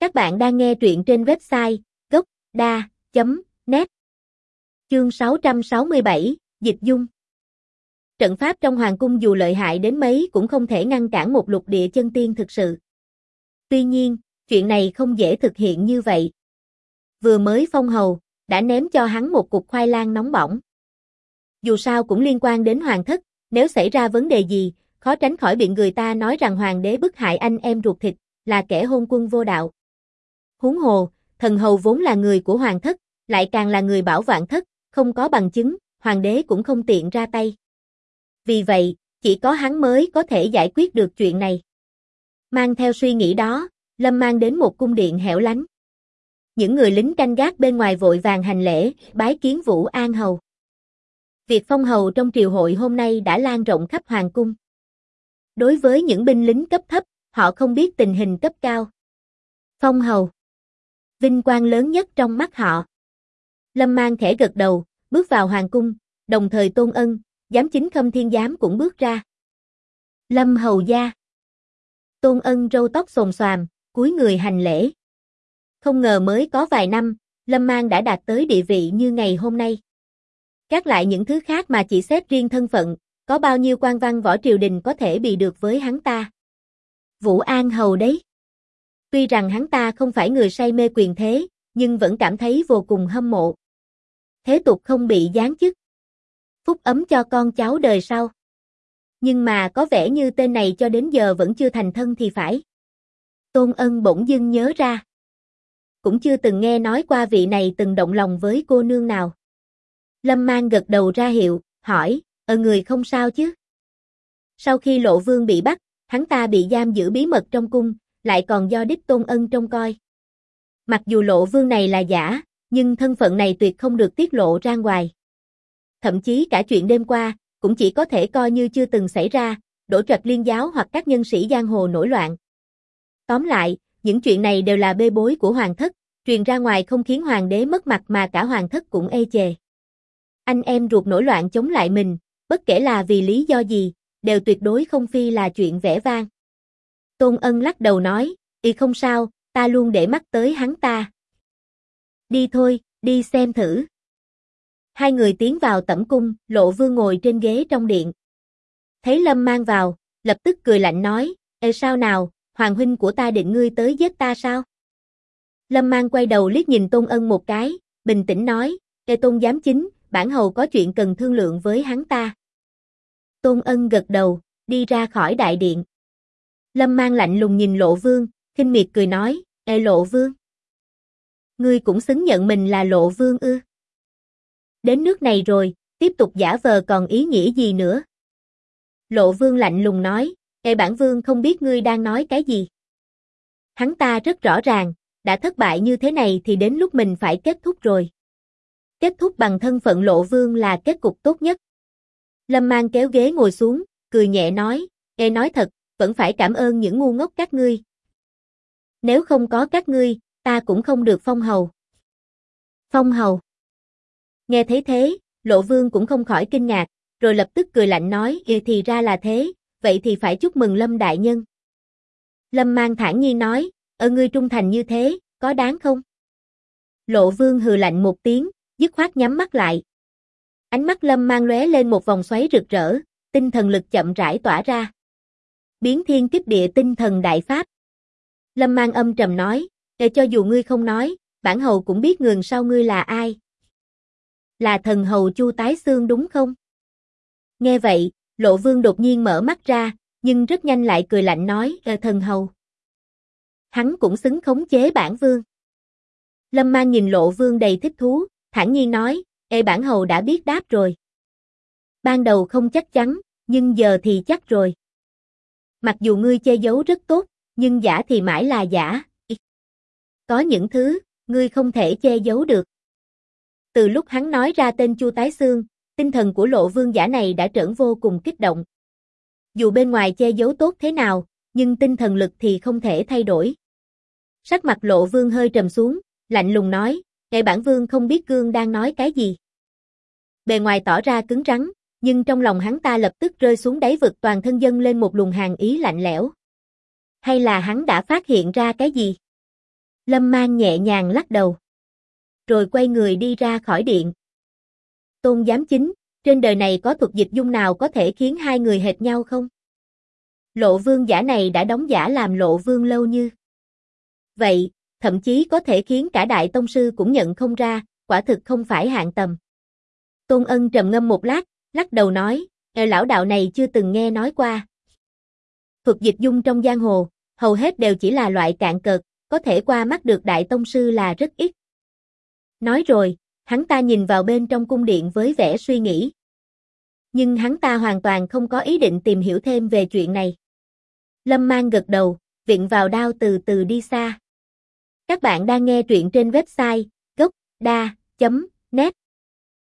Các bạn đang nghe truyện trên website gocda.net. Chương 667, Dịch Dung. Trận pháp trong hoàng cung dù lợi hại đến mấy cũng không thể ngăn cản một lục địa chân tiên thực sự. Tuy nhiên, chuyện này không dễ thực hiện như vậy. Vừa mới phong hầu, đã ném cho hắn một cục khoai lang nóng bỏng. Dù sao cũng liên quan đến hoàng thất, nếu xảy ra vấn đề gì, khó tránh khỏi bị người ta nói rằng hoàng đế bức hại anh em ruột thịt, là kẻ hôn quân vô đạo. Huống hồ, thần hầu vốn là người của hoàng thất, lại càng là người bảo vạn thất, không có bằng chứng, hoàng đế cũng không tiện ra tay. Vì vậy, chỉ có hắn mới có thể giải quyết được chuyện này. Mang theo suy nghĩ đó, Lâm mang đến một cung điện hẻo lánh. Những người lính canh gác bên ngoài vội vàng hành lễ, bái kiến Vũ An hầu. Việc phong hầu trong triều hội hôm nay đã lan rộng khắp hoàng cung. Đối với những binh lính cấp thấp, họ không biết tình hình cấp cao. Phong hầu, vinh quang lớn nhất trong mắt họ. Lâm mang khẽ gật đầu, bước vào hoàng cung, đồng thời Tôn Ân, giám chính Khâm Thiên Giám cũng bước ra. Lâm hầu gia. Tôn Ân râu tóc xồm xoàm, cúi người hành lễ. Không ngờ mới có vài năm, Lâm mang đã đạt tới địa vị như ngày hôm nay. Gác lại những thứ khác mà chỉ xét riêng thân phận, có bao nhiêu quan văn võ triều đình có thể bị được với hắn ta. Vũ An hầu đấy. Tuy rằng hắn ta không phải người say mê quyền thế, nhưng vẫn cảm thấy vô cùng hâm mộ. Thế tục không bị giáng chức. Phúc ấm cho con cháu đời sau. Nhưng mà có vẻ như tên này cho đến giờ vẫn chưa thành thân thì phải. Tôn Ân bỗng dưng nhớ ra. Cũng chưa từng nghe nói qua vị này từng động lòng với cô nương nào. Lâm mang gật đầu ra hiệu, hỏi, người không sao chứ? Sau khi Lộ Vương bị bắt, hắn ta bị giam giữ bí mật trong cung, lại còn do đích Tôn Ân trông coi. Mặc dù Lộ Vương này là giả, nhưng thân phận này tuyệt không được tiết lộ ra ngoài. Thậm chí cả chuyện đêm qua, cũng chỉ có thể coi như chưa từng xảy ra, Đỗ Trạch liên giáo hoặc các nhân sĩ giang hồ nổi loạn. Tóm lại, những chuyện này đều là bê bối của hoàng thất, truyền ra ngoài không khiến hoàng đế mất mặt mà cả hoàng thất cũng ê chề. Anh em ruột nổi loạn chống lại mình, bất kể là vì lý do gì, đều tuyệt đối không phi là chuyện vẻ vang. Tôn Ân lắc đầu nói, không sao, ta luôn để mắt tới hắn ta. Đi thôi, đi xem thử. Hai người tiến vào tẩm cung, Lộ Vương ngồi trên ghế trong điện. Thấy Lâm mang vào, lập tức cười lạnh nói, sao nào, hoàng huynh của ta định ngươi tới giết ta sao? Lâm mang quay đầu liếc nhìn Tôn Ân một cái, bình tĩnh nói, Tôn giám chính, bản hầu có chuyện cần thương lượng với hắn ta. Tôn Ân gật đầu, đi ra khỏi đại điện. Lâm mang lạnh lùng nhìn Lộ Vương, khinh miệt cười nói, Lộ Vương. Ngươi cũng xứng nhận mình là Lộ Vương ư? Đến nước này rồi, tiếp tục giả vờ còn ý nghĩa gì nữa? Lộ Vương lạnh lùng nói, bản vương không biết ngươi đang nói cái gì. Hắn ta rất rõ ràng, đã thất bại như thế này thì đến lúc mình phải kết thúc rồi. Kết thúc bằng thân phận Lộ Vương là kết cục tốt nhất. Lâm mang kéo ghế ngồi xuống, cười nhẹ nói, nói thật, vẫn phải cảm ơn những ngu ngốc các ngươi. Nếu không có các ngươi, ta cũng không được phong hầu. Phong hầu. Nghe thấy thế, Lộ Vương cũng không khỏi kinh ngạc, rồi lập tức cười lạnh nói, thì ra là thế, vậy thì phải chúc mừng Lâm đại nhân. Lâm mang thản nhiên nói, ngươi trung thành như thế, có đáng không? Lộ Vương hừ lạnh một tiếng, dứt khoát nhắm mắt lại. Ánh mắt Lâm mang lóe lên một vòng xoáy rực rỡ, tinh thần lực chậm rãi tỏa ra. Biến thiên kích địa tinh thần đại pháp. Lâm mang âm trầm nói, cho dù ngươi không nói, bản hầu cũng biết người sau ngươi là ai. Là thần hầu Chu Tái Xương đúng không? Nghe vậy, Lộ Vương đột nhiên mở mắt ra, nhưng rất nhanh lại cười lạnh nói, thần hầu. Hắn cũng xứng khống chế bản vương. Lâm mang nhìn Lộ Vương đầy thích thú, thản nhiên nói, bản hầu đã biết đáp rồi. Ban đầu không chắc chắn, nhưng giờ thì chắc rồi. Mặc dù ngươi che giấu rất tốt, nhưng giả thì mãi là giả. Có những thứ, ngươi không thể che giấu được. Từ lúc hắn nói ra tên Chu Tái Xương, tinh thần của Lộ Vương giả này đã trở vô cùng kích động. Dù bên ngoài che giấu tốt thế nào, nhưng tinh thần lực thì không thể thay đổi. Sắc mặt Lộ Vương hơi trầm xuống, lạnh lùng nói, bản vương không biết Cương đang nói cái gì. Bề ngoài tỏ ra cứng rắn, nhưng trong lòng hắn ta lập tức rơi xuống đáy vực, toàn thân dâng lên một luồng hàn ý lạnh lẽo. Hay là hắn đã phát hiện ra cái gì? Lâm Mang nhẹ nhàng lắc đầu. Rồi quay người đi ra khỏi điện. Tôn giám chính, trên đời này có thuật dịch dung nào có thể khiến hai người hệt nhau không? Lộ vương giả này đã đóng giả làm lộ vương lâu như vậy, thậm chí có thể khiến cả đại tông sư cũng nhận không ra, quả thực không phải hạng tầm. Tôn Ân trầm ngâm một lát, lắc đầu nói, lão đạo này chưa từng nghe nói qua. Thuật dịch dung trong giang hồ, hầu hết đều chỉ là loại cạn cợt, có thể qua mắt được đại tông sư là rất ít. Nói rồi, hắn ta nhìn vào bên trong cung điện với vẻ suy nghĩ. Nhưng hắn ta hoàn toàn không có ý định tìm hiểu thêm về chuyện này. Lâm Mang gật đầu, viện vào đao từ từ đi xa. Các bạn đang nghe truyện trên website gocda.net